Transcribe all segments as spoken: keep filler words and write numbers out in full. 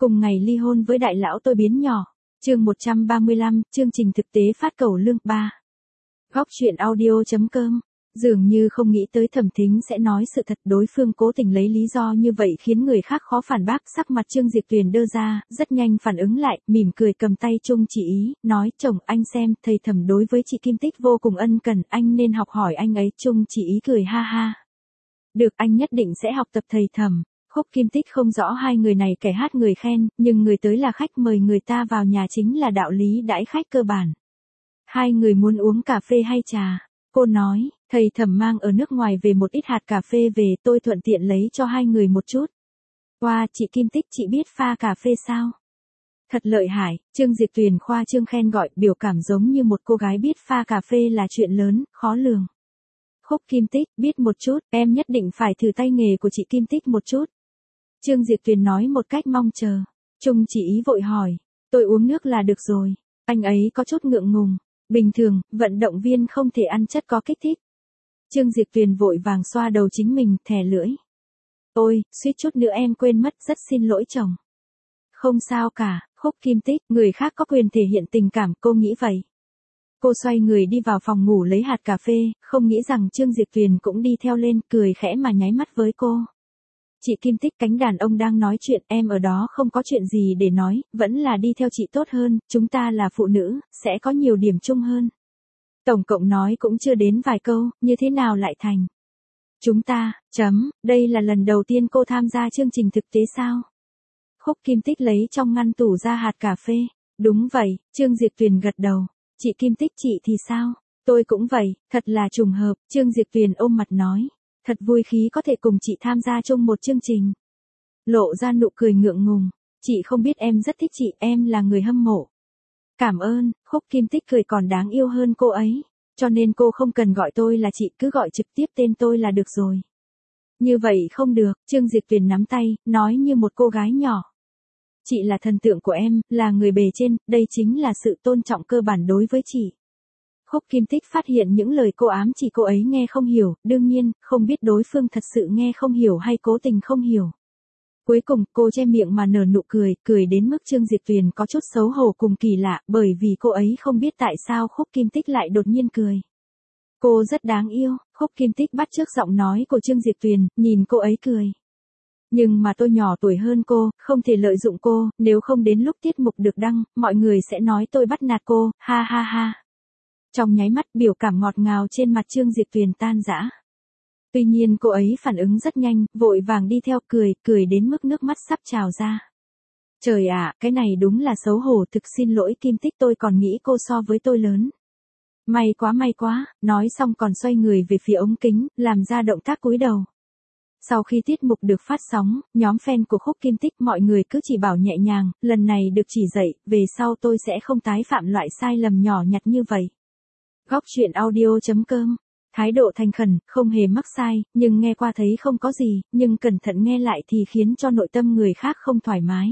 Cùng ngày ly hôn với đại lão tôi biến nhỏ. Chương một trăm ba mươi lăm, chương trình thực tế phát cầu lương ba. Góc truyện audio chấm com. Dường như không nghĩ tới Thẩm Thính sẽ nói sự thật, đối phương cố tình lấy lý do như vậy khiến người khác khó phản bác. Sắc mặt Trương Diệp Tuyền đơ ra, rất nhanh phản ứng lại, mỉm cười cầm tay Trung Chỉ Ý, nói: "Chồng anh xem, thầy Thẩm đối với chị Kim Tích vô cùng ân cần, anh nên học hỏi anh ấy." Trung Chỉ Ý cười ha ha. "Được, anh nhất định sẽ học tập thầy Thẩm." Khúc Kim Tích không rõ hai người này kẻ hát người khen, nhưng người tới là khách, mời người ta vào nhà chính là đạo lý đãi khách cơ bản. "Hai người muốn uống cà phê hay trà?" Cô nói. "Thầy Thẩm mang ở nước ngoài về một ít hạt cà phê về, tôi thuận tiện lấy cho hai người một chút." "Wow, chị Kim Tích, chị biết pha cà phê sao? Thật lợi hại." Trương Diệp Tuyền khoa trương khen gọi, biểu cảm giống như một cô gái biết pha cà phê là chuyện lớn, khó lường. Khúc Kim Tích: "Biết một chút, em nhất định phải thử tay nghề của chị Kim Tích một chút." Trương Diệp Tuyền nói một cách mong chờ. Trung Chỉ Ý vội hỏi: "Tôi uống nước là được rồi." Anh ấy có chút ngượng ngùng. "Bình thường, vận động viên không thể ăn chất có kích thích." Trương Diệp Tuyền vội vàng xoa đầu chính mình, thè lưỡi. "Ôi, suýt chút nữa em quên mất, rất xin lỗi chồng." "Không sao cả." Khúc Kim Tích: "Người khác có quyền thể hiện tình cảm, cô nghĩ vậy." Cô xoay người đi vào phòng ngủ lấy hạt cà phê, không nghĩ rằng Trương Diệp Tuyền cũng đi theo lên, cười khẽ mà nháy mắt với cô. "Chị Kim Tích, cánh đàn ông đang nói chuyện, em ở đó không có chuyện gì để nói, vẫn là đi theo chị tốt hơn, chúng ta là phụ nữ, sẽ có nhiều điểm chung hơn." Tổng cộng nói cũng chưa đến vài câu, như thế nào lại thành "chúng ta", chấm, đây là lần đầu tiên cô tham gia chương trình thực tế sao? Khúc Kim Tích lấy trong ngăn tủ ra hạt cà phê. "Đúng vậy." Trương Diệp Tuyền gật đầu. "Chị Kim Tích, chị thì sao?" "Tôi cũng vậy, thật là trùng hợp." Trương Diệp Tuyền ôm mặt nói. "Thật vui khí có thể cùng chị tham gia chung một chương trình." Lộ ra nụ cười ngượng ngùng. "Chị không biết em rất thích chị, em là người hâm mộ." "Cảm ơn." Khúc Kim Tích cười còn đáng yêu hơn cô ấy. "Cho nên cô không cần gọi tôi là chị, cứ gọi trực tiếp tên tôi là được rồi." "Như vậy không được." Trương Diệp Tuyền nắm tay, nói như một cô gái nhỏ. "Chị là thần tượng của em, là người bề trên, đây chính là sự tôn trọng cơ bản đối với chị." Khúc Kim Tích phát hiện những lời cô ám chỉ cô ấy nghe không hiểu, đương nhiên, không biết đối phương thật sự nghe không hiểu hay cố tình không hiểu. Cuối cùng, cô che miệng mà nở nụ cười, cười đến mức Trương Diệp Tuyền có chút xấu hổ cùng kỳ lạ, bởi vì cô ấy không biết tại sao Khúc Kim Tích lại đột nhiên cười. "Cô rất đáng yêu." Khúc Kim Tích bắt chước giọng nói của Trương Diệp Tuyền, nhìn cô ấy cười. "Nhưng mà tôi nhỏ tuổi hơn cô, không thể lợi dụng cô, nếu không đến lúc tiết mục được đăng, mọi người sẽ nói tôi bắt nạt cô, ha ha ha." Trong nháy mắt, biểu cảm ngọt ngào trên mặt Trương Diệp Tuyền tan rã. Tuy nhiên cô ấy phản ứng rất nhanh, vội vàng đi theo, cười, cười đến mức nước mắt sắp trào ra. "Trời ạ, cái này đúng là xấu hổ, thực xin lỗi Kim Tích, tôi còn nghĩ cô so với tôi lớn." "May quá may quá." Nói xong còn xoay người về phía ống kính, làm ra động tác cúi đầu. Sau khi tiết mục được phát sóng, nhóm fan của Khúc Kim Tích mọi người cứ chỉ bảo nhẹ nhàng, lần này được chỉ dạy, về sau tôi sẽ không tái phạm loại sai lầm nhỏ nhặt như vậy. Góc truyện audio chấm com. Thái độ thành khẩn, không hề mắc sai, nhưng nghe qua thấy không có gì, nhưng cẩn thận nghe lại thì khiến cho nội tâm người khác không thoải mái.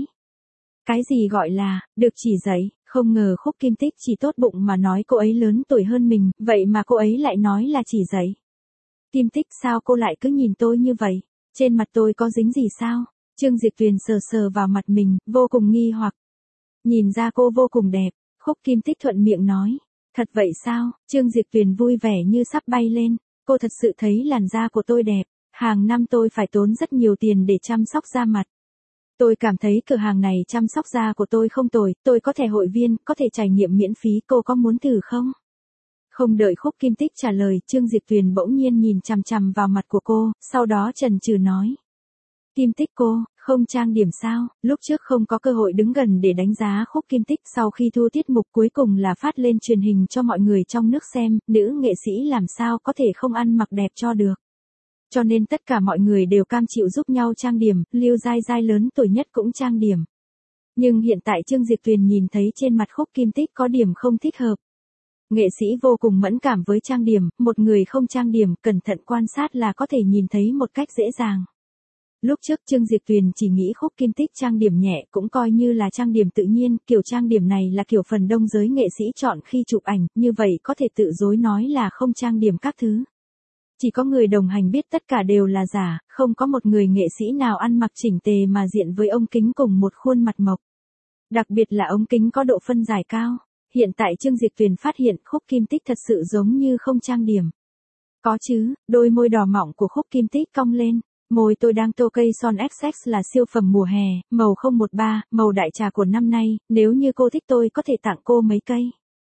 Cái gì gọi là, được chỉ dạy, không ngờ Khúc Kim Tích chỉ tốt bụng mà nói cô ấy lớn tuổi hơn mình, vậy mà cô ấy lại nói là chỉ dạy. "Kim Tích, sao cô lại cứ nhìn tôi như vậy? Trên mặt tôi có dính gì sao?" Trương Diệp Tuyền sờ sờ vào mặt mình, vô cùng nghi hoặc. "Nhìn ra cô vô cùng đẹp." Khúc Kim Tích thuận miệng nói. "Thật vậy sao?" Trương Diệp Tuyền vui vẻ như sắp bay lên. "Cô thật sự thấy làn da của tôi đẹp. Hàng năm tôi phải tốn rất nhiều tiền để chăm sóc da mặt. Tôi cảm thấy cửa hàng này chăm sóc da của tôi không tồi, tôi có thẻ hội viên, có thể trải nghiệm miễn phí, cô có muốn thử không?" Không đợi Khúc Kim Tích trả lời, Trương Diệp Tuyền bỗng nhiên nhìn chằm chằm vào mặt của cô, sau đó chần chừ nói. "Kim Tích, cô không trang điểm sao?" Lúc trước không có cơ hội đứng gần để đánh giá Khúc Kim Tích, sau khi thu tiết mục cuối cùng là phát lên truyền hình cho mọi người trong nước xem, nữ nghệ sĩ làm sao có thể không ăn mặc đẹp cho được. Cho nên tất cả mọi người đều cam chịu giúp nhau trang điểm, Lưu Giai Giai lớn tuổi nhất cũng trang điểm. Nhưng hiện tại Trương Diệp Tuyền nhìn thấy trên mặt Khúc Kim Tích có điểm không thích hợp. Nghệ sĩ vô cùng mẫn cảm với trang điểm, một người không trang điểm, cẩn thận quan sát là có thể nhìn thấy một cách dễ dàng. Lúc trước Trương Diệp Tuyền chỉ nghĩ Khúc Kim Tích trang điểm nhẹ, cũng coi như là trang điểm tự nhiên, kiểu trang điểm này là kiểu phần đông giới nghệ sĩ chọn khi chụp ảnh, như vậy có thể tự dối nói là không trang điểm các thứ. Chỉ có người đồng hành biết tất cả đều là giả, không có một người nghệ sĩ nào ăn mặc chỉnh tề mà diện với ống kính cùng một khuôn mặt mộc. Đặc biệt là ống kính có độ phân giải cao. Hiện tại Chương Diệp Tuyền phát hiện Khúc Kim Tích thật sự giống như không trang điểm. Có chứ, đôi môi đỏ mọng của Khúc Kim Tích cong lên. Môi tôi đang tô cây son ép ích là siêu phẩm mùa hè, màu không một ba, màu đại trà của năm nay, nếu như cô thích tôi có thể tặng cô mấy cây.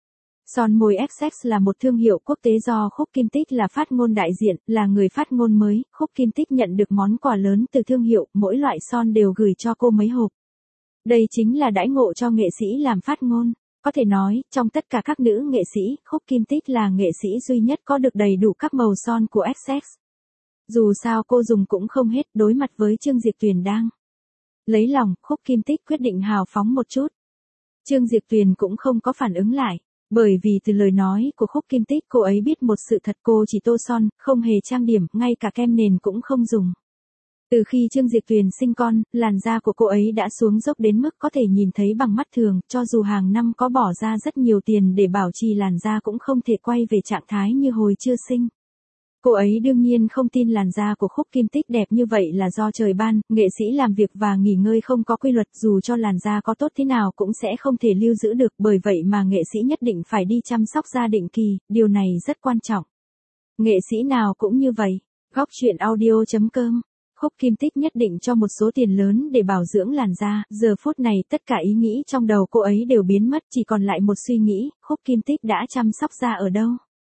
Son môi ép ích là một thương hiệu quốc tế do Khúc Kim Tích là phát ngôn đại diện, là người phát ngôn mới, Khúc Kim Tích nhận được món quà lớn từ thương hiệu, mỗi loại son đều gửi cho cô mấy hộp. Đây chính là đãi ngộ cho nghệ sĩ làm phát ngôn. Có thể nói, trong tất cả các nữ nghệ sĩ, Khúc Kim Tích là nghệ sĩ duy nhất có được đầy đủ các màu son của ép ích. Dù sao cô dùng cũng không hết, đối mặt với Chương Diệp Tuyền đang lấy lòng, Khúc Kim Tích quyết định hào phóng một chút. Chương Diệp Tuyền cũng không có phản ứng lại, bởi vì từ lời nói của Khúc Kim Tích cô ấy biết một sự thật, cô chỉ tô son, không hề trang điểm, ngay cả kem nền cũng không dùng. Từ khi Chương Diệp Tuyền sinh con, làn da của cô ấy đã xuống dốc đến mức có thể nhìn thấy bằng mắt thường, cho dù hàng năm có bỏ ra rất nhiều tiền để bảo trì làn da cũng không thể quay về trạng thái như hồi chưa sinh. Cô ấy đương nhiên không tin làn da của Khúc Kim Tích đẹp như vậy là do trời ban, nghệ sĩ làm việc và nghỉ ngơi không có quy luật, dù cho làn da có tốt thế nào cũng sẽ không thể lưu giữ được, bởi vậy mà nghệ sĩ nhất định phải đi chăm sóc da định kỳ, điều này rất quan trọng. Nghệ sĩ nào cũng như vậy. Góc truyện audio chấm com. Khúc Kim Tích nhất định cho một số tiền lớn để bảo dưỡng làn da, giờ phút này tất cả ý nghĩ trong đầu cô ấy đều biến mất, chỉ còn lại một suy nghĩ, Khúc Kim Tích đã chăm sóc da ở đâu?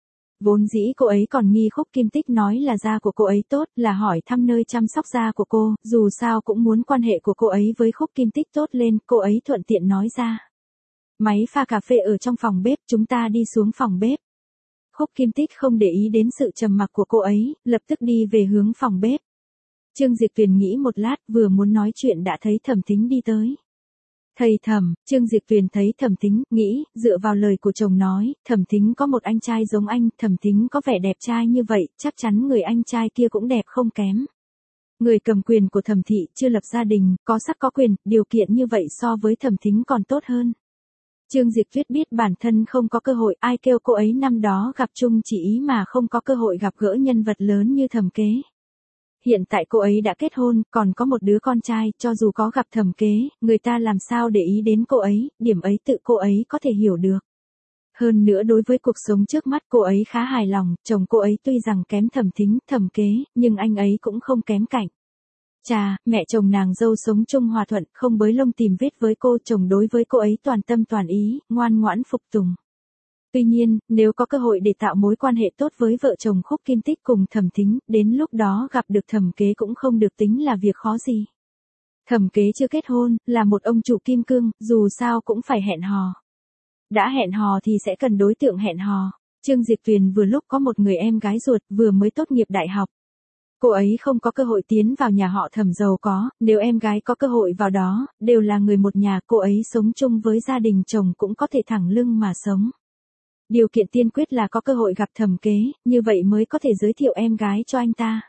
Vốn dĩ cô ấy còn nghi Khúc Kim Tích nói là da của cô ấy tốt, là hỏi thăm nơi chăm sóc da của cô, dù sao cũng muốn quan hệ của cô ấy với Khúc Kim Tích tốt lên, cô ấy thuận tiện nói ra. Máy pha cà phê ở trong phòng bếp, chúng ta đi xuống phòng bếp. Khúc Kim Tích không để ý đến sự trầm mặc của cô ấy, lập tức đi về hướng phòng bếp. Chương Diệp Tuyền nghĩ một lát, vừa muốn nói chuyện đã thấy Thẩm Thính đi tới. Thầy Thẩm, Chương Diệp Tuyền thấy Thẩm Thính, nghĩ, dựa vào lời của chồng nói, Thẩm Thính có một anh trai giống anh, Thẩm Thính có vẻ đẹp trai như vậy, chắc chắn người anh trai kia cũng đẹp không kém. Người cầm quyền của Thẩm thị, chưa lập gia đình, có sắc có quyền, điều kiện như vậy so với Thẩm Thính còn tốt hơn. Chương Diệp Tuyết biết bản thân không có cơ hội, ai kêu cô ấy năm đó gặp Chung Chỉ Ý mà không có cơ hội gặp gỡ nhân vật lớn như Thẩm Kế. Hiện tại cô ấy đã kết hôn, còn có một đứa con trai, cho dù có gặp Thẩm Kế, người ta làm sao để ý đến cô ấy, điểm ấy tự cô ấy có thể hiểu được. Hơn nữa đối với cuộc sống trước mắt cô ấy khá hài lòng, chồng cô ấy tuy rằng kém Thẩm Thính, Thẩm Kế, nhưng anh ấy cũng không kém cạnh. Chà, mẹ chồng nàng dâu sống chung hòa thuận, không bới lông tìm vết với cô, chồng đối với cô ấy toàn tâm toàn ý, ngoan ngoãn phục tùng. Tuy nhiên, nếu có cơ hội để tạo mối quan hệ tốt với vợ chồng Khúc Kim Tích cùng Thẩm Thính, đến lúc đó gặp được Thẩm Kế cũng không được tính là việc khó gì. Thẩm Kế chưa kết hôn, là một ông chủ kim cương, dù sao cũng phải hẹn hò. Đã hẹn hò thì sẽ cần đối tượng hẹn hò. Chương Diệp Tuyền vừa lúc có một người em gái ruột, vừa mới tốt nghiệp đại học. Cô ấy không có cơ hội tiến vào nhà họ Thẩm giàu có, nếu em gái có cơ hội vào đó, đều là người một nhà, cô ấy sống chung với gia đình chồng cũng có thể thẳng lưng mà sống. Điều kiện tiên quyết là có cơ hội gặp Thẩm Kế, như vậy mới có thể giới thiệu em gái cho anh ta.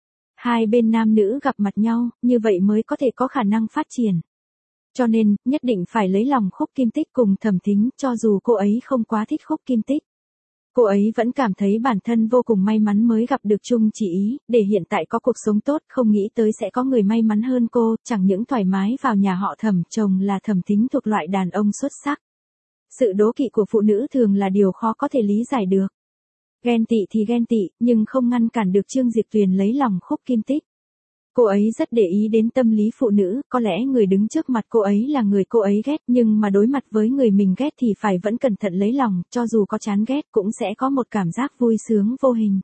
Hai bên nam nữ gặp mặt nhau, như vậy mới có thể có khả năng phát triển. Cho nên, nhất định phải lấy lòng Khúc Kim Tích cùng Thẩm Thính, cho dù cô ấy không quá thích Khúc Kim Tích. Cô ấy vẫn cảm thấy bản thân vô cùng may mắn mới gặp được Chung Chỉ Ý, để hiện tại có cuộc sống tốt, không nghĩ tới sẽ có người may mắn hơn cô, chẳng những thoải mái vào nhà họ Thẩm, chồng là Thẩm Thính thuộc loại đàn ông xuất sắc. Sự đố kỵ của phụ nữ thường là điều khó có thể lý giải được. Ghen tị thì ghen tị, nhưng không ngăn cản được Chương Diệp Tuyền lấy lòng Khúc Kim Tích. Cô ấy rất để ý đến tâm lý phụ nữ, có lẽ người đứng trước mặt cô ấy là người cô ấy ghét, nhưng mà đối mặt với người mình ghét thì phải vẫn cẩn thận lấy lòng, cho dù có chán ghét cũng sẽ có một cảm giác vui sướng vô hình.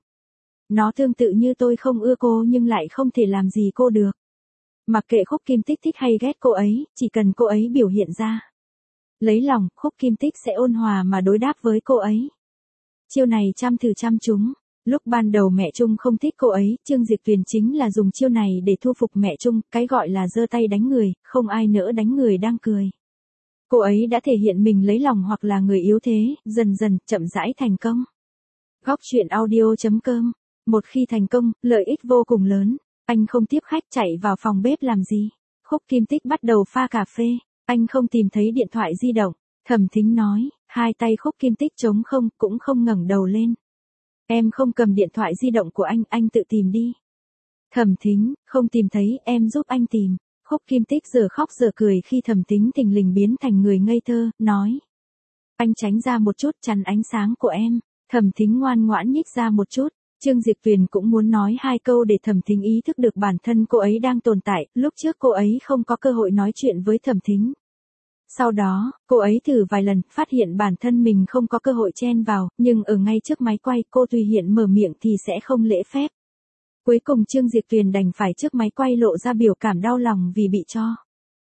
Nó tương tự như tôi không ưa cô nhưng lại không thể làm gì cô được. Mặc kệ Khúc Kim Tích thích hay ghét cô ấy, chỉ cần cô ấy biểu hiện ra lấy lòng, Khúc Kim Tích sẽ ôn hòa mà đối đáp với cô ấy. Chiêu này trăm thử trăm trúng. Lúc ban đầu mẹ Chung không thích cô ấy, Chương Diệp Tuyền chính là dùng chiêu này để thu phục mẹ Chung, cái gọi là giơ tay đánh người, không ai nỡ đánh người đang cười. Cô ấy đã thể hiện mình lấy lòng hoặc là người yếu thế, dần dần, chậm rãi thành công. Góc truyện audio chấm com. Một khi thành công, lợi ích vô cùng lớn. Anh không tiếp khách chạy vào phòng bếp làm gì? Khúc Kim Tích bắt đầu pha cà phê. Anh không tìm thấy điện thoại di động. Thẩm Thính nói, hai tay Khúc Kim Tích trống không, cũng không ngẩng đầu lên. Em không cầm điện thoại di động của anh, anh tự tìm đi. Thẩm Thính, không tìm thấy, em giúp anh tìm. Khúc Kim Tích giờ khóc giờ cười khi Thẩm Thính thình lình biến thành người ngây thơ, nói. Anh tránh ra một chút, chắn ánh sáng của em. Thẩm Thính ngoan ngoãn nhích ra một chút. Trương Diệp Tuyền cũng muốn nói hai câu để Thẩm Thính ý thức được bản thân cô ấy đang tồn tại, lúc trước cô ấy không có cơ hội nói chuyện với Thẩm Thính. Sau đó, cô ấy thử vài lần, phát hiện bản thân mình không có cơ hội chen vào, nhưng ở ngay trước máy quay cô tùy hiện mở miệng thì sẽ không lễ phép. Cuối cùng Trương Diệp Tuyền đành phải trước máy quay lộ ra biểu cảm đau lòng vì bị cho.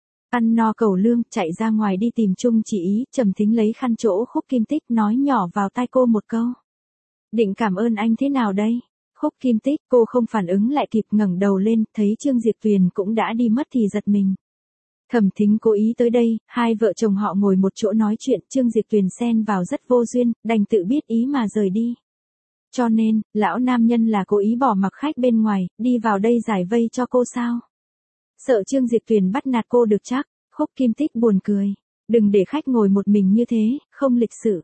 Ăn no cẩu lương, chạy ra ngoài đi tìm Trung Chỉ Ý, Trầm Thính lấy khăn chỗ Khúc Kim Tích nói nhỏ vào tai cô một câu. Định cảm ơn anh thế nào đây? Khúc Kim Tích, cô không phản ứng lại kịp ngẩng đầu lên, thấy Trương Diệp Tuyền cũng đã đi mất thì giật mình. Thẩm Thính cố ý tới đây, hai vợ chồng họ ngồi một chỗ nói chuyện, Trương Diệp Tuyền xen vào rất vô duyên, đành tự biết ý mà rời đi. Cho nên, lão nam nhân là cố ý bỏ mặc khách bên ngoài, đi vào đây giải vây cho cô sao? Sợ Trương Diệp Tuyền bắt nạt cô được chắc, Khúc Kim Tích buồn cười. Đừng để khách ngồi một mình như thế, không lịch sự.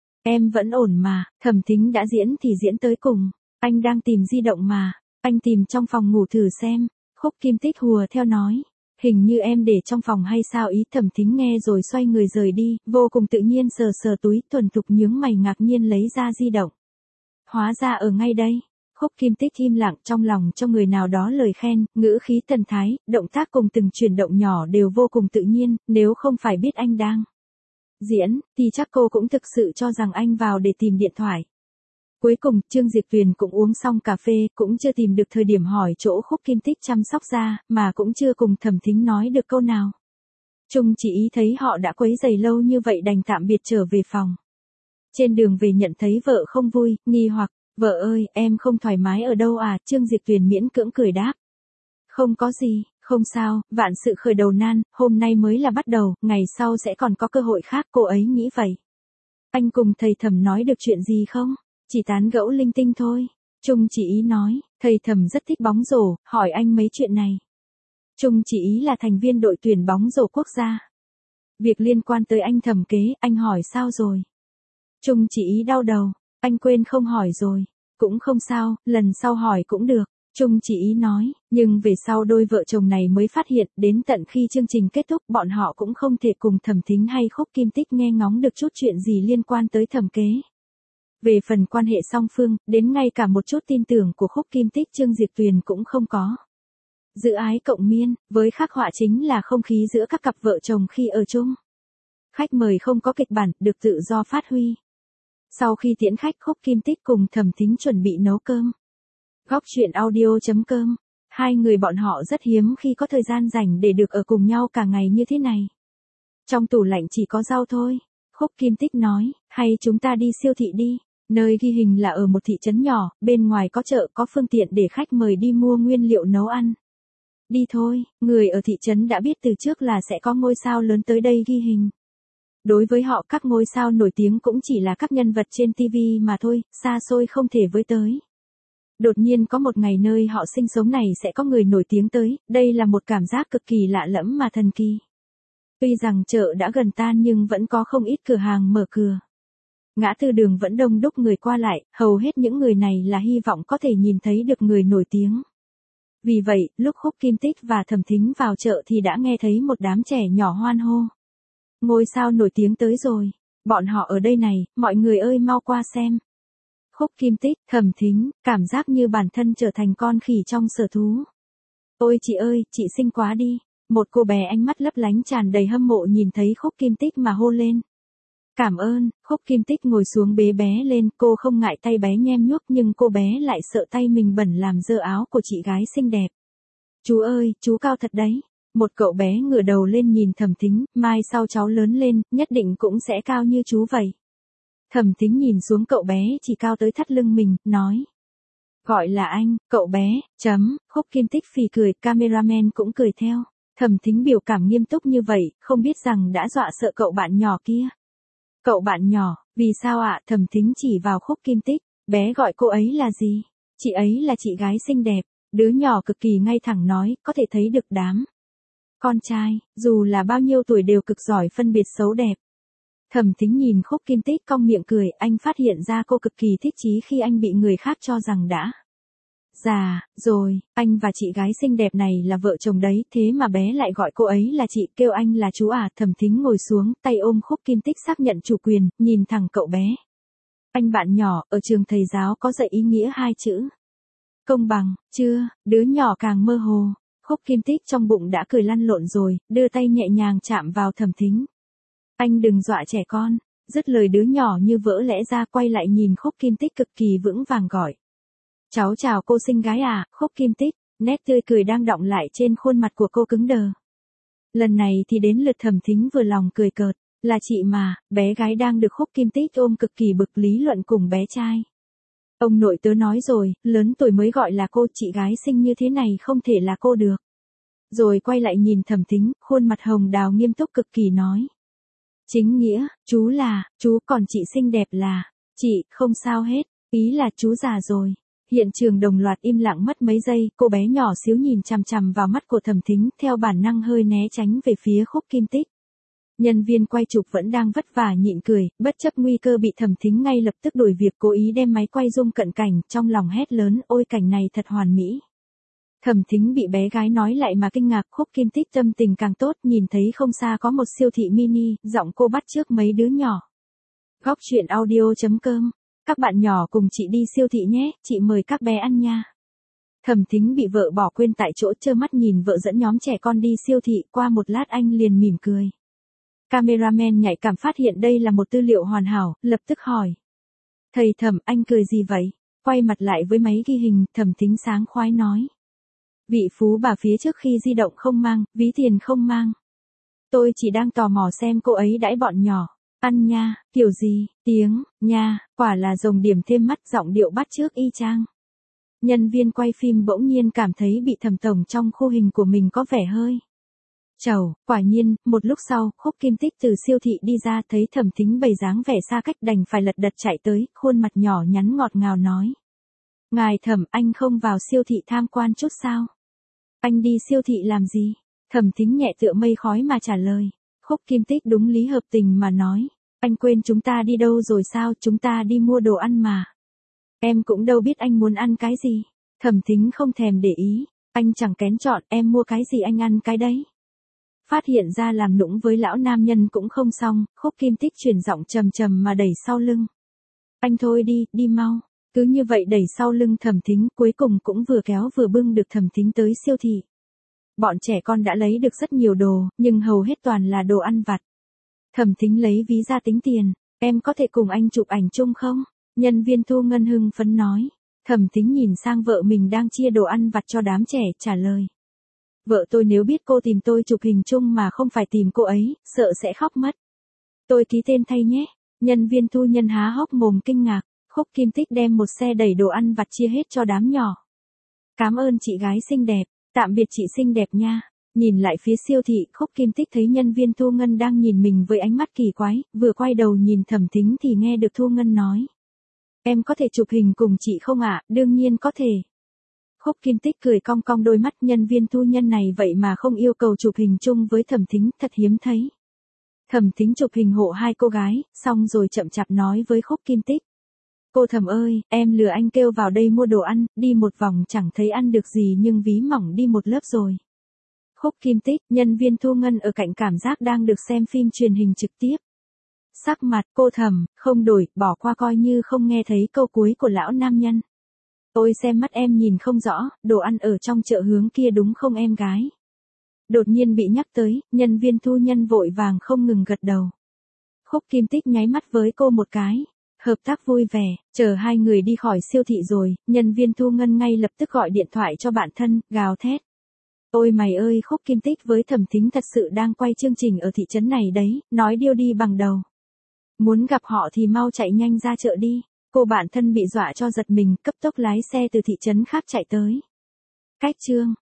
Em vẫn ổn mà, Thẩm Thính đã diễn thì diễn tới cùng. Anh đang tìm di động mà, anh tìm trong phòng ngủ thử xem. Khúc Kim Tích hùa theo nói. Hình như em để trong phòng hay sao ý. Thẩm Thính nghe rồi xoay người rời đi, vô cùng tự nhiên sờ sờ túi, thuần thục nhướng mày ngạc nhiên lấy ra di động. Hóa ra ở ngay đây. Khúc Kim Tích im lặng, trong lòng cho người nào đó lời khen, ngữ khí thần thái, động tác cùng từng chuyển động nhỏ đều vô cùng tự nhiên, nếu không phải biết anh đang diễn, thì chắc cô cũng thực sự cho rằng anh vào để tìm điện thoại. Cuối cùng, Trương Diệp Tuyền cũng uống xong cà phê, cũng chưa tìm được thời điểm hỏi chỗ Khúc Kim Tích chăm sóc da, mà cũng chưa cùng Thẩm Thính nói được câu nào. Trung Chỉ Ý thấy họ đã quấy rầy lâu như vậy đành tạm biệt trở về phòng. Trên đường về nhận thấy vợ không vui, nghi hoặc, vợ ơi, em không thoải mái ở đâu à, Trương Diệp Tuyền miễn cưỡng cười đáp. Không có gì, không sao, vạn sự khởi đầu nan, hôm nay mới là bắt đầu, ngày sau sẽ còn có cơ hội khác, cô ấy nghĩ vậy. Anh cùng thầy Thẩm nói được chuyện gì không? Chỉ tán gẫu linh tinh thôi. Trung Chỉ Ý nói, thầy Thẩm rất thích bóng rổ, hỏi anh mấy chuyện này. Trung Chỉ Ý là thành viên đội tuyển bóng rổ quốc gia. Việc liên quan tới anh Thẩm kế, anh hỏi sao rồi? Trung Chỉ Ý đau đầu, anh quên không hỏi rồi. Cũng không sao, lần sau hỏi cũng được. Trung Chỉ Ý nói, nhưng về sau đôi vợ chồng này mới phát hiện, đến tận khi chương trình kết thúc bọn họ cũng không thể cùng Thẩm Thính hay Khúc Kim Tích nghe ngóng được chút chuyện gì liên quan tới Thẩm kế. Về phần quan hệ song phương, đến ngay cả một chút tin tưởng của Khúc Kim Tích Trương Diệp Tuyền cũng không có. Dự ái cộng miên, với khắc họa chính là không khí giữa các cặp vợ chồng khi ở chung. Khách mời không có kịch bản, được tự do phát huy. Sau khi tiễn khách, Khúc Kim Tích cùng Thẩm Thính chuẩn bị nấu cơm. Góc truyện audio chấm com. Hai người bọn họ rất hiếm khi có thời gian rảnh để được ở cùng nhau cả ngày như thế này. Trong tủ lạnh chỉ có rau thôi. Khúc Kim Tích nói, hay chúng ta đi siêu thị đi. Nơi ghi hình là ở một thị trấn nhỏ, bên ngoài có chợ, có phương tiện để khách mời đi mua nguyên liệu nấu ăn. Đi thôi, người ở thị trấn đã biết từ trước là sẽ có ngôi sao lớn tới đây ghi hình. Đối với họ các ngôi sao nổi tiếng cũng chỉ là các nhân vật trên ti vi mà thôi, xa xôi không thể với tới. Đột nhiên có một ngày nơi họ sinh sống này sẽ có người nổi tiếng tới, đây là một cảm giác cực kỳ lạ lẫm mà thần kỳ. Tuy rằng chợ đã gần tan nhưng vẫn có không ít cửa hàng mở cửa. Ngã tư đường vẫn đông đúc người qua lại, hầu hết những người này là hy vọng có thể nhìn thấy được người nổi tiếng. Vì vậy, lúc Khúc Kim Tích và Thẩm Thính vào chợ thì đã nghe thấy một đám trẻ nhỏ hoan hô. Ngôi sao nổi tiếng tới rồi, bọn họ ở đây này, mọi người ơi mau qua xem. Khúc Kim Tích, Thẩm Thính, cảm giác như bản thân trở thành con khỉ trong sở thú. Ôi chị ơi, chị xinh quá đi. Một cô bé ánh mắt lấp lánh tràn đầy hâm mộ nhìn thấy Khúc Kim Tích mà hô lên. Cảm ơn, Khúc Kim Tích ngồi xuống bế bé lên, cô không ngại tay bé nhem nhuốc nhưng cô bé lại sợ tay mình bẩn làm dơ áo của chị gái xinh đẹp. Chú ơi, chú cao thật đấy. Một cậu bé ngửa đầu lên nhìn Thẩm Thính, mai sau cháu lớn lên, nhất định cũng sẽ cao như chú vậy. Thẩm Thính nhìn xuống cậu bé chỉ cao tới thắt lưng mình, nói. Gọi là anh, cậu bé, chấm, Khúc Kim Tích phì cười, cameraman cũng cười theo. Thẩm Thính biểu cảm nghiêm túc như vậy, không biết rằng đã dọa sợ cậu bạn nhỏ kia. Cậu bạn nhỏ, vì sao ạ? Thẩm Thính chỉ vào Khúc Kim Tích, bé gọi cô ấy là gì? Chị ấy là chị gái xinh đẹp, đứa nhỏ cực kỳ ngay thẳng nói, có thể thấy được đám. Con trai, dù là bao nhiêu tuổi đều cực giỏi phân biệt xấu đẹp. Thẩm Thính nhìn Khúc Kim Tích cong miệng cười, anh phát hiện ra cô cực kỳ thích chí khi anh bị người khác cho rằng đã già rồi, anh và chị gái xinh đẹp này là vợ chồng đấy, thế mà bé lại gọi cô ấy là chị, kêu anh là chú à. Thẩm Thính ngồi xuống, tay ôm Khúc Kim Tích xác nhận chủ quyền, nhìn thẳng cậu bé. Anh bạn nhỏ, ở trường thầy giáo có dạy ý nghĩa hai chữ công bằng, chưa? Đứa nhỏ càng mơ hồ. Khúc Kim Tích trong bụng đã cười lăn lộn rồi, đưa tay nhẹ nhàng chạm vào Thẩm Thính. Anh đừng dọa trẻ con. Dứt lời đứa nhỏ như vỡ lẽ ra, quay lại nhìn Khúc Kim Tích cực kỳ vững vàng gọi. Cháu chào cô xinh gái à. Khúc Kim Tích, nét tươi cười đang đọng lại trên khuôn mặt của cô cứng đờ. Lần này thì đến lượt Thẩm Thính vừa lòng cười cợt. Là chị mà. Bé gái đang được Khúc Kim Tích ôm cực kỳ bực lý luận cùng bé trai. Ông nội tớ nói rồi, lớn tuổi mới gọi là cô, chị gái xinh như thế này không thể là cô được. Rồi quay lại nhìn Thẩm Thính, khuôn mặt hồng đào nghiêm túc cực kỳ nói. Chính nghĩa, chú là, chú còn chị xinh đẹp là, chị, không sao hết, ý là chú già rồi. Hiện trường đồng loạt im lặng mất mấy giây, cô bé nhỏ xíu nhìn chằm chằm vào mắt của Thẩm Thính, theo bản năng hơi né tránh về phía Khúc Kim Tích. Nhân viên quay chụp vẫn đang vất vả nhịn cười, bất chấp nguy cơ bị Thẩm Thính ngay lập tức đổi việc cố ý đem máy quay zoom cận cảnh, trong lòng hét lớn, ôi cảnh này thật hoàn mỹ. Thẩm Thính bị bé gái nói lại mà kinh ngạc. Khúc Kim Tích tâm tình càng tốt, nhìn thấy không xa có một siêu thị mini, giọng cô bắt chước mấy đứa nhỏ. Góc truyện audio chấm com. Các bạn nhỏ cùng chị đi siêu thị nhé, chị mời các bé ăn nha. Thẩm Thính bị vợ bỏ quên tại chỗ, trơ mắt nhìn vợ dẫn nhóm trẻ con đi siêu thị, qua một lát anh liền mỉm cười. Cameraman nhạy cảm phát hiện đây là một tư liệu hoàn hảo, lập tức hỏi. Thầy Thẩm, anh cười gì vậy? Quay mặt lại với máy ghi hình, Thẩm Thính sáng khoái nói. Vị phú bà phía trước khi di động không mang, ví tiền không mang. Tôi chỉ đang tò mò xem cô ấy đãi bọn nhỏ. Ăn nha, kiểu gì, tiếng, nha, quả là rồng điểm thêm mắt, giọng điệu bắt chước y chang. Nhân viên quay phim bỗng nhiên cảm thấy bị Thẩm tổng trong khu hình của mình có vẻ hơi trầu. Quả nhiên, một lúc sau, Khúc Kim Tích từ siêu thị đi ra, thấy Thẩm Thính bày dáng vẻ xa cách đành phải lật đật chạy tới, khuôn mặt nhỏ nhắn ngọt ngào nói. Ngài Thẩm, anh không vào siêu thị tham quan chút sao? Anh đi siêu thị làm gì? Thẩm Thính nhẹ tựa mây khói mà trả lời. Khúc Kim Tích đúng lý hợp tình mà nói. Anh quên chúng ta đi đâu rồi sao? Chúng ta đi mua đồ ăn mà. Em cũng đâu biết anh muốn ăn cái gì. Thẩm Thính không thèm để ý. Anh chẳng kén chọn, em mua cái gì anh ăn cái đấy. Phát hiện ra làm nũng với lão nam nhân cũng không xong, Khúc Kim Tích chuyển giọng trầm trầm mà đẩy sau lưng. Anh thôi đi, đi mau. Cứ như vậy đẩy sau lưng Thẩm Thính, cuối cùng cũng vừa kéo vừa bưng được Thẩm Thính tới siêu thị. Bọn trẻ con đã lấy được rất nhiều đồ, nhưng hầu hết toàn là đồ ăn vặt. Thẩm Thính lấy ví ra tính tiền. Em có thể cùng anh chụp ảnh chung không? Nhân viên thu ngân hưng phấn nói. Thẩm Thính nhìn sang vợ mình đang chia đồ ăn vặt cho đám trẻ, trả lời. Vợ tôi nếu biết cô tìm tôi chụp hình chung mà không phải tìm cô ấy, sợ sẽ khóc mất. Tôi ký tên thay nhé. Nhân viên thu nhân há hốc mồm kinh ngạc. Khúc Kim Tích đem một xe đầy đồ ăn vặt chia hết cho đám nhỏ. Cảm ơn chị gái xinh đẹp. Tạm biệt chị xinh đẹp nha. Nhìn lại phía siêu thị, Khúc Kim Tích thấy nhân viên thu ngân đang nhìn mình với ánh mắt kỳ quái, vừa quay đầu nhìn Thẩm Thính thì nghe được thu ngân nói. Em có thể chụp hình cùng chị không ạ? Đương nhiên có thể. Khúc Kim Tích cười cong cong đôi mắt, nhân viên thu nhân này vậy mà không yêu cầu chụp hình chung với Thẩm Thính, thật hiếm thấy. Thẩm Thính chụp hình hộ hai cô gái, xong rồi chậm chạp nói với Khúc Kim Tích. Cô Thẩm ơi, em lừa anh kêu vào đây mua đồ ăn, đi một vòng chẳng thấy ăn được gì nhưng ví mỏng đi một lớp rồi. Khúc Kim Tích, nhân viên thu ngân ở cạnh cảm giác đang được xem phim truyền hình trực tiếp. Sắc mặt cô Thẩm, không đổi, bỏ qua coi như không nghe thấy câu cuối của lão nam nhân. Ôi xem mắt em nhìn không rõ, đồ ăn ở trong chợ hướng kia đúng không em gái? Đột nhiên bị nhắc tới, nhân viên thu nhân vội vàng không ngừng gật đầu. Khúc Kim Tích nháy mắt với cô một cái. Hợp tác vui vẻ, chờ hai người đi khỏi siêu thị rồi, nhân viên thu ngân ngay lập tức gọi điện thoại cho bạn thân, gào thét. Ôi mày ơi, Khúc Kim Tích với Thẩm Thính thật sự đang quay chương trình ở thị trấn này đấy, nói điêu đi bằng đầu. Muốn gặp họ thì mau chạy nhanh ra chợ đi. Cô bạn thân bị dọa cho giật mình, cấp tốc lái xe từ thị trấn khác chạy tới. Cách chương